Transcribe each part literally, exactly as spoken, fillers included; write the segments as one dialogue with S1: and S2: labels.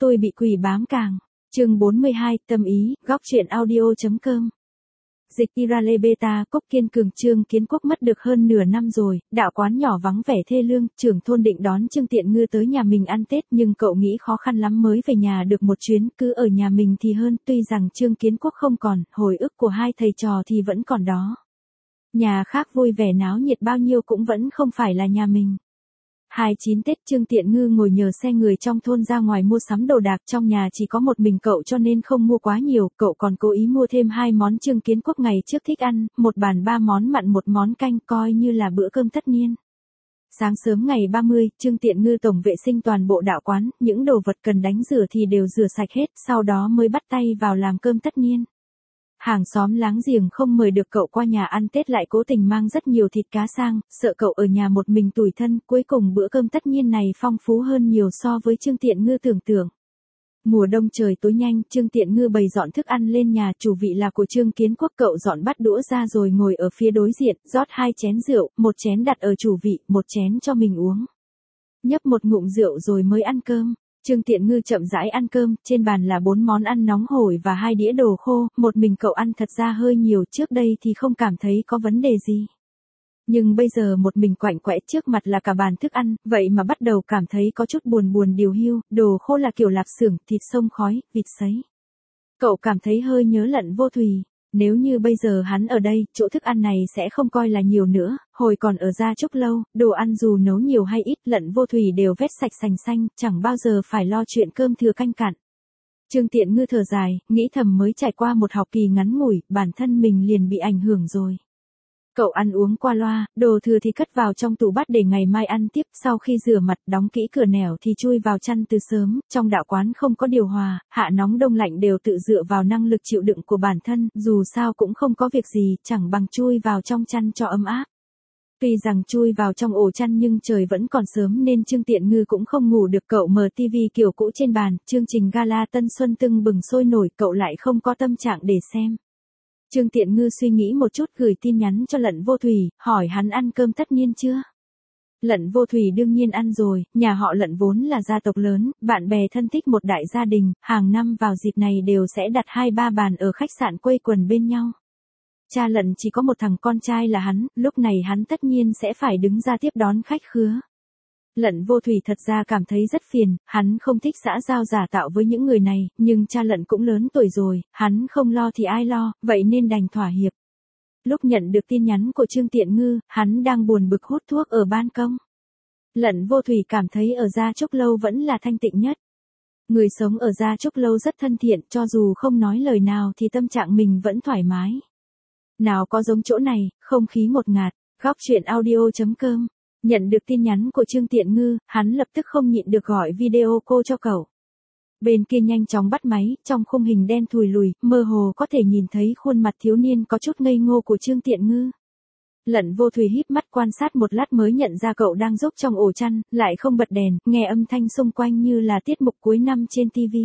S1: tôi bị quỷ bám càng. Chương bốn mươi hai, tâm ý, góc truyện audio.com. Dịch Irale Beta, Cốc Kiên Cường. Trương Kiến Quốc mất được hơn nửa năm rồi, đạo quán nhỏ vắng vẻ thê lương, trưởng thôn định đón Trương Tiện Ngư tới nhà mình ăn Tết nhưng cậu nghĩ khó khăn lắm mới về nhà được một chuyến, cứ ở nhà mình thì hơn, tuy rằng Trương Kiến Quốc không còn, hồi ức của hai thầy trò thì vẫn còn đó. Nhà khác vui vẻ náo nhiệt bao nhiêu cũng vẫn không phải là nhà mình. hai mươi chín Tết Trương Tiện Ngư ngồi nhờ xe người trong thôn ra ngoài mua sắm đồ đạc, trong nhà chỉ có một mình cậu cho nên không mua quá nhiều, cậu còn cố ý mua thêm hai món Trương Kiến Quốc ngày trước thích ăn, một bàn ba món mặn một món canh coi như là bữa cơm tất niên. Sáng sớm ngày ba mươi, Trương Tiện Ngư tổng vệ sinh toàn bộ đạo quán, những đồ vật cần đánh rửa thì đều rửa sạch hết, sau đó mới bắt tay vào làm cơm tất niên. Hàng xóm láng giềng không mời được cậu qua nhà ăn Tết lại cố tình mang rất nhiều thịt cá sang, sợ cậu ở nhà một mình tủi thân, cuối cùng bữa cơm tất niên này phong phú hơn nhiều so với Trương Tiện Ngư tưởng tượng. Mùa đông trời tối nhanh, Trương Tiện Ngư bày dọn thức ăn lên nhà, chủ vị là của Trương Kiến Quốc, cậu dọn bát đũa ra rồi ngồi ở phía đối diện, rót hai chén rượu, một chén đặt ở chủ vị, một chén cho mình uống. Nhấp một ngụm rượu rồi mới ăn cơm. Trương Tiện Ngư chậm rãi ăn cơm, trên bàn là bốn món ăn nóng hổi và hai đĩa đồ khô, một mình cậu ăn thật ra hơi nhiều, trước đây thì không cảm thấy có vấn đề gì. Nhưng bây giờ một mình quạnh quẽ trước mặt là cả bàn thức ăn, vậy mà bắt đầu cảm thấy có chút buồn buồn điều hiu, đồ khô là kiểu lạp xưởng, thịt xông khói, vịt sấy. Cậu cảm thấy hơi nhớ Lận Vô Thùy. Nếu như bây giờ hắn ở đây, chỗ thức ăn này sẽ không coi là nhiều nữa, hồi còn ở Gia Trúc Lâu, đồ ăn dù nấu nhiều hay ít, Lận Vô Thùy đều vét sạch sành xanh, chẳng bao giờ phải lo chuyện cơm thừa canh cặn. Trương Tiện Ngư thở dài, nghĩ thầm mới trải qua một học kỳ ngắn ngủi, bản thân mình liền bị ảnh hưởng rồi. Cậu ăn uống qua loa, đồ thừa thì cất vào trong tủ bát để ngày mai ăn tiếp, sau khi rửa mặt đóng kỹ cửa nẻo thì chui vào chăn từ sớm, trong đạo quán không có điều hòa, hạ nóng đông lạnh đều tự dựa vào năng lực chịu đựng của bản thân, dù sao cũng không có việc gì, chẳng bằng chui vào trong chăn cho ấm áp. Tuy rằng chui vào trong ổ chăn nhưng trời vẫn còn sớm nên Trương Tiện Ngư cũng không ngủ được, cậu mở tivi kiểu cũ trên bàn, chương trình gala Tân Xuân tưng bừng sôi nổi, cậu lại không có tâm trạng để xem. Trương Tiện Ngư suy nghĩ một chút gửi tin nhắn cho Lận Vô Thùy, hỏi hắn ăn cơm tất niên chưa? Lận Vô Thùy đương nhiên ăn rồi, nhà họ Lận vốn là gia tộc lớn, bạn bè thân thích một đại gia đình, hàng năm vào dịp này đều sẽ đặt hai ba bàn ở khách sạn quây quần bên nhau. Cha Lận chỉ có một thằng con trai là hắn, lúc này hắn tất nhiên sẽ phải đứng ra tiếp đón khách khứa. Lận Vô Thùy thật ra cảm thấy rất phiền, hắn không thích xã giao giả tạo với những người này, nhưng cha Lận cũng lớn tuổi rồi, hắn không lo thì ai lo, vậy nên đành thỏa hiệp. Lúc nhận được tin nhắn của Trương Tiện Ngư, hắn đang buồn bực hút thuốc ở ban công. Lận Vô Thùy cảm thấy ở Gia Trúc Lâu vẫn là thanh tịnh nhất. Người sống ở Gia Trúc Lâu rất thân thiện, cho dù không nói lời nào thì tâm trạng mình vẫn thoải mái. Nào có giống chỗ này, không khí ngột ngạt, góc truyện audio.com. Nhận được tin nhắn của Trương Tiện Ngư, hắn lập tức không nhịn được gọi video cô cho cậu. Bên kia nhanh chóng bắt máy, trong khung hình đen thùi lùi, mơ hồ có thể nhìn thấy khuôn mặt thiếu niên có chút ngây ngô của Trương Tiện Ngư. Lận Vô Thùy híp mắt quan sát một lát mới nhận ra cậu đang rúc trong ổ chăn, lại không bật đèn, nghe âm thanh xung quanh như là tiết mục cuối năm trên tivi.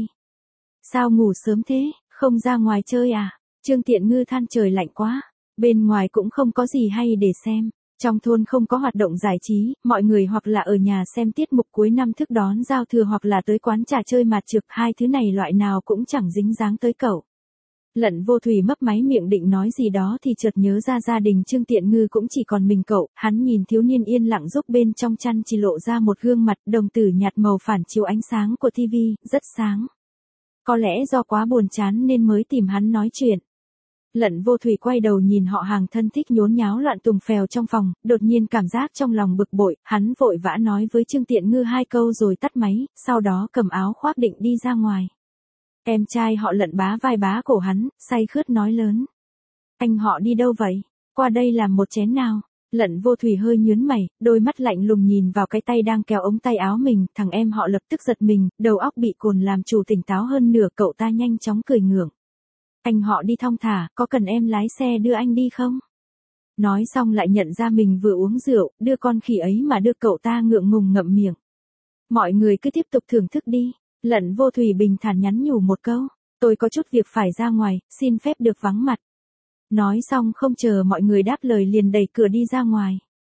S1: Sao ngủ sớm thế, không ra ngoài chơi à? Trương Tiện Ngư than trời lạnh quá, bên ngoài cũng không có gì hay để xem. Trong thôn không có hoạt động giải trí, mọi người hoặc là ở nhà xem tiết mục cuối năm thức đón giao thừa hoặc là tới quán trà chơi mạt trược, hai thứ này loại nào cũng chẳng dính dáng tới cậu. Lận Vô Thùy mấp máy miệng định nói gì đó thì chợt nhớ ra gia đình Trương Tiện Ngư cũng chỉ còn mình cậu, hắn nhìn thiếu niên yên lặng giúp bên trong chăn chỉ lộ ra một gương mặt, đồng tử nhạt màu phản chiếu ánh sáng của tivi, rất sáng. Có lẽ do quá buồn chán nên mới tìm hắn nói chuyện. Lận Vô Thùy quay đầu nhìn họ hàng thân thích nhốn nháo loạn tùng phèo trong phòng, đột nhiên cảm giác trong lòng bực bội, hắn vội vã nói với Trương Tiện Ngư hai câu rồi tắt máy, sau đó cầm áo khoác định đi ra ngoài. Em trai họ Lận bá vai bá cổ hắn, say khướt nói lớn. Anh họ đi đâu vậy? Qua đây làm một chén nào? Lận Vô Thùy hơi nhướng mày, đôi mắt lạnh lùng nhìn vào cái tay đang kéo ống tay áo mình, thằng em họ lập tức giật mình, đầu óc bị cồn làm chủ tỉnh táo hơn nửa, cậu ta nhanh chóng cười ngượng. Anh họ đi thong thả, có cần em lái xe đưa anh đi không? Nói xong lại nhận ra mình vừa uống rượu, đưa con khỉ ấy mà đưa, cậu ta ngượng ngùng ngậm miệng. Mọi người cứ tiếp tục thưởng thức đi. Lận Vô Thùy bình thản nhắn nhủ một câu, tôi có chút việc phải ra ngoài, xin phép được vắng mặt. Nói xong không chờ mọi người đáp lời liền đẩy cửa đi ra ngoài.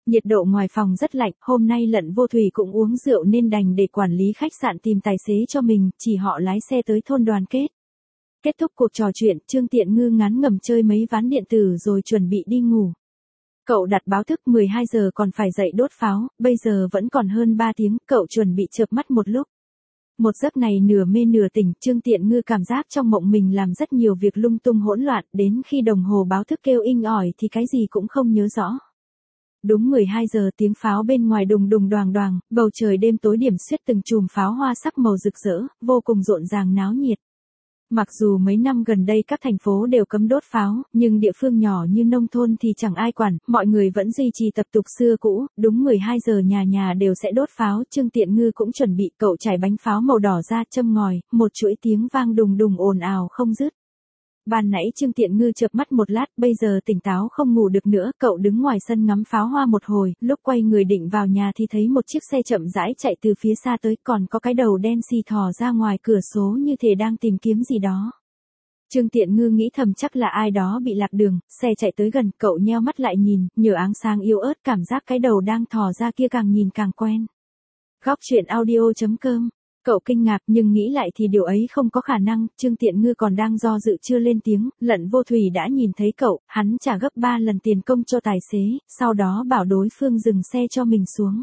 S1: Nhiệt độ ngoài phòng rất lạnh, hôm nay Lận Vô Thủy cũng uống rượu nên đành để quản lý khách sạn tìm tài xế cho mình, chỉ họ lái xe tới thôn Đoàn Kết. Kết thúc cuộc trò chuyện, Trương Tiện Ngư ngán ngẩm chơi mấy ván điện tử rồi chuẩn bị đi ngủ. Cậu đặt báo thức mười hai giờ còn phải dậy đốt pháo, bây giờ vẫn còn hơn ba tiếng, cậu chuẩn bị chợp mắt một lúc. Một giấc này nửa mê nửa tỉnh, Trương Tiện Ngư cảm giác trong mộng mình làm rất nhiều việc lung tung hỗn loạn, đến khi đồng hồ báo thức kêu inh ỏi thì cái gì cũng không nhớ rõ. Đúng mười hai giờ tiếng pháo bên ngoài đùng đùng đoàng đoàng, bầu trời đêm tối điểm xuyết từng chùm pháo hoa sắc màu rực rỡ, vô cùng rộn ràng náo nhiệt. Mặc dù mấy năm gần đây các thành phố đều cấm đốt pháo, nhưng địa phương nhỏ như nông thôn thì chẳng ai quản, mọi người vẫn duy trì tập tục xưa cũ, đúng mười hai giờ nhà nhà đều sẽ đốt pháo, Trương Tiện Ngư cũng chuẩn bị, cậu trải bánh pháo màu đỏ ra châm ngòi, một chuỗi tiếng vang đùng đùng ồn ào không dứt. Ban nãy Trương Tiện Ngư chợp mắt một lát, bây giờ tỉnh táo không ngủ được nữa, cậu đứng ngoài sân ngắm pháo hoa một hồi, lúc quay người định vào nhà thì thấy một chiếc xe chậm rãi chạy từ phía xa tới, còn có cái đầu đen xì thò ra ngoài cửa sổ như thể đang tìm kiếm gì đó. Trương Tiện Ngư nghĩ thầm chắc là ai đó bị lạc đường, xe chạy tới gần, cậu nheo mắt lại nhìn, nhờ áng sáng yếu ớt cảm giác cái đầu đang thò ra kia càng nhìn càng quen. Góc truyện audio chấm com. Cậu kinh ngạc nhưng nghĩ lại thì điều ấy không có khả năng, Trương Tiện Ngư còn đang do dự chưa lên tiếng, Lận Vô Thủy đã nhìn thấy cậu, hắn trả gấp ba lần tiền công cho tài xế, sau đó bảo đối phương dừng xe cho mình xuống.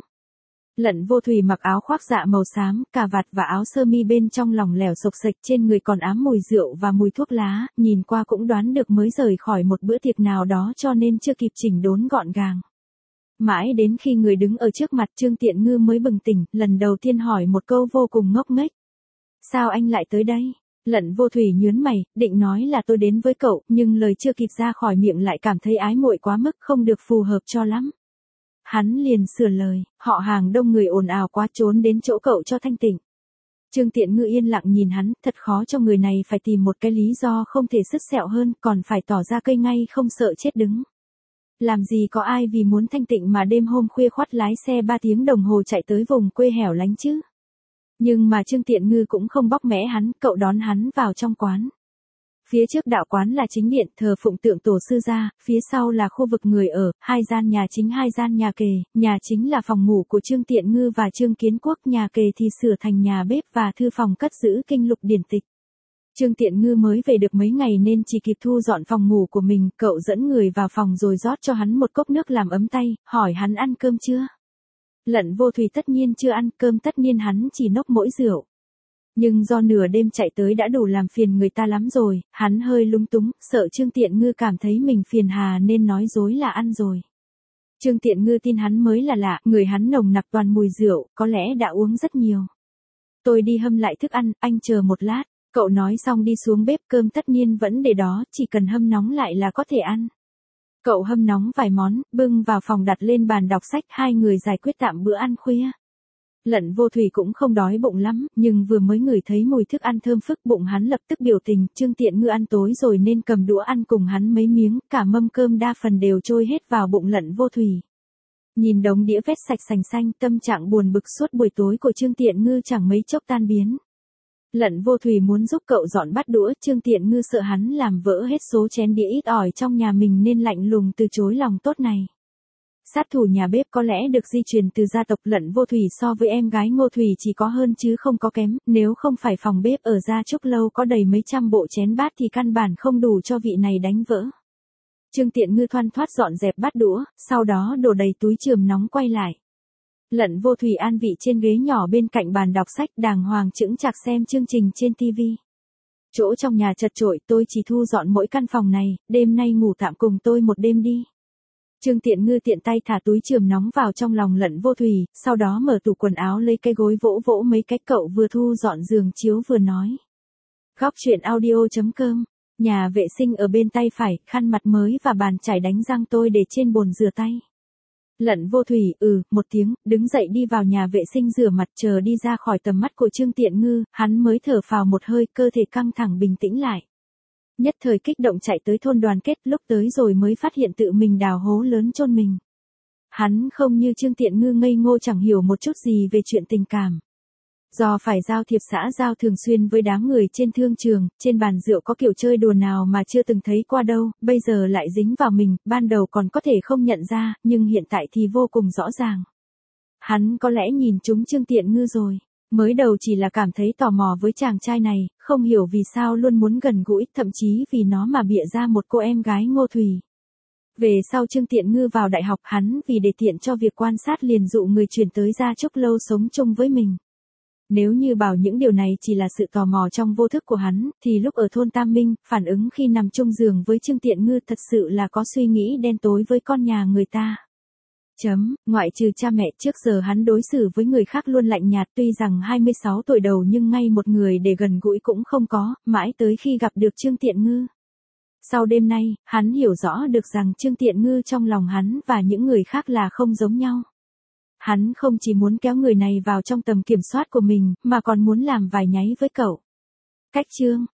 S1: Lận Vô Thủy mặc áo khoác dạ màu xám, cà vạt và áo sơ mi bên trong lỏng lẻo xộc xệch, trên người còn ám mùi rượu và mùi thuốc lá, nhìn qua cũng đoán được mới rời khỏi một bữa tiệc nào đó cho nên chưa kịp chỉnh đốn gọn gàng. Mãi đến khi người đứng ở trước mặt Trương Tiện Ngư mới bừng tỉnh, lần đầu tiên hỏi một câu vô cùng ngốc nghếch. Sao anh lại tới đây? Lận Vô Thủy nhướng mày, định nói là tôi đến với cậu, nhưng lời chưa kịp ra khỏi miệng lại cảm thấy ái muội quá mức, không được phù hợp cho lắm. Hắn liền sửa lời, họ hàng đông người ồn ào quá, trốn đến chỗ cậu cho thanh tịnh. Trương Tiện Ngư yên lặng nhìn hắn, thật khó cho người này phải tìm một cái lý do không thể sứt sẹo hơn, còn phải tỏ ra cây ngay không sợ chết đứng. Làm gì có ai vì muốn thanh tịnh mà đêm hôm khuya khoắt lái xe ba tiếng đồng hồ chạy tới vùng quê hẻo lánh chứ. Nhưng mà Trương Tiện Ngư cũng không bóc mẽ hắn, cậu đón hắn vào trong quán. Phía trước đạo quán là chính điện thờ phụng tượng tổ sư gia, phía sau là khu vực người ở, hai gian nhà chính hai gian nhà kề, nhà chính là phòng ngủ của Trương Tiện Ngư và Trương Kiến Quốc, nhà kề thì sửa thành nhà bếp và thư phòng cất giữ kinh lục điển tịch. Trương Tiện Ngư mới về được mấy ngày nên chỉ kịp thu dọn phòng ngủ của mình, cậu dẫn người vào phòng rồi rót cho hắn một cốc nước làm ấm tay, hỏi hắn ăn cơm chưa. Lận Vô Thủy tất nhiên chưa ăn cơm, tất nhiên hắn chỉ nốc mỗi rượu. Nhưng do nửa đêm chạy tới đã đủ làm phiền người ta lắm rồi, hắn hơi lúng túng, sợ Trương Tiện Ngư cảm thấy mình phiền hà nên nói dối là ăn rồi. Trương Tiện Ngư tin hắn mới là lạ, người hắn nồng nặc toàn mùi rượu, có lẽ đã uống rất nhiều. Tôi đi hâm lại thức ăn, anh chờ một lát. Cậu nói xong đi xuống bếp, cơm tất nhiên vẫn để đó, chỉ cần hâm nóng lại là có thể ăn. Cậu hâm nóng vài món, bưng vào phòng đặt lên bàn đọc sách, hai người giải quyết tạm bữa ăn khuya. Lận Vô Thủy cũng không đói bụng lắm, nhưng vừa mới ngửi thấy mùi thức ăn thơm phức bụng hắn lập tức biểu tình, Trương Tiện Ngư ăn tối rồi nên cầm đũa ăn cùng hắn mấy miếng, cả mâm cơm đa phần đều trôi hết vào bụng Lận Vô Thủy. Nhìn đống đĩa vét sạch sành xanh, tâm trạng buồn bực suốt buổi tối của Trương Tiện Ngư chẳng mấy chốc tan biến. Lận Vô Thủy muốn giúp cậu dọn bát đũa, Trương Tiện Ngư sợ hắn làm vỡ hết số chén đĩa ít ỏi trong nhà mình nên lạnh lùng từ chối lòng tốt này. Sát thủ nhà bếp có lẽ được di truyền từ gia tộc Lận Vô Thủy so với em gái Ngô Thủy chỉ có hơn chứ không có kém, nếu không phải phòng bếp ở Gia Trúc Lâu có đầy mấy trăm bộ chén bát thì căn bản không đủ cho vị này đánh vỡ. Trương Tiện Ngư thoăn thoắt dọn dẹp bát đũa, sau đó đổ đầy túi chườm nóng quay lại. Lận Vô Thủy an vị trên ghế nhỏ bên cạnh bàn đọc sách đàng hoàng chững chạc xem chương trình trên tivi. Chỗ trong nhà chật chội, tôi chỉ thu dọn mỗi căn phòng này, đêm nay ngủ tạm cùng tôi một đêm đi. Trương Tiện Ngư tiện tay thả túi chườm nóng vào trong lòng Lận Vô Thủy, sau đó mở tủ quần áo lấy cái gối vỗ vỗ mấy cái, cậu vừa thu dọn giường chiếu vừa nói. Góc truyện audio chấm com, nhà vệ sinh ở bên tay phải, khăn mặt mới và bàn chải đánh răng tôi để trên bồn rửa tay. Lận Vô Thủy, ừ, một tiếng, đứng dậy đi vào nhà vệ sinh rửa mặt, chờ đi ra khỏi tầm mắt của Trương Tiện Ngư, hắn mới thở phào một hơi, cơ thể căng thẳng bình tĩnh lại. Nhất thời kích động chạy tới thôn Đoàn Kết, lúc tới rồi mới phát hiện tự mình đào hố lớn chôn mình. Hắn không như Trương Tiện Ngư ngây ngô chẳng hiểu một chút gì về chuyện tình cảm. Do phải giao thiệp xã giao thường xuyên với đám người trên thương trường, trên bàn rượu có kiểu chơi đùa nào mà chưa từng thấy qua đâu, bây giờ lại dính vào mình, ban đầu còn có thể không nhận ra, nhưng hiện tại thì vô cùng rõ ràng. Hắn có lẽ nhìn trúng Trương Tiện Ngư rồi. Mới đầu chỉ là cảm thấy tò mò với chàng trai này, không hiểu vì sao luôn muốn gần gũi, thậm chí vì nó mà bịa ra một cô em gái Ngô Thùy. Về sau Trương Tiện Ngư vào đại học, hắn vì để tiện cho việc quan sát liền dụ người chuyển tới Gia Trúc Lâu sống chung với mình. Nếu như bảo những điều này chỉ là sự tò mò trong vô thức của hắn, thì lúc ở thôn Tam Minh, phản ứng khi nằm chung giường với Trương Tiện Ngư thật sự là có suy nghĩ đen tối với con nhà người ta. Chấm, ngoại trừ cha mẹ, trước giờ hắn đối xử với người khác luôn lạnh nhạt, tuy rằng hai mươi sáu tuổi đầu nhưng ngay một người để gần gũi cũng không có, mãi tới khi gặp được Trương Tiện Ngư. Sau đêm nay, hắn hiểu rõ được rằng Trương Tiện Ngư trong lòng hắn và những người khác là không giống nhau. Hắn không chỉ muốn kéo người này vào trong tầm kiểm soát của mình, mà còn muốn làm vài nháy với cậu. Cách chương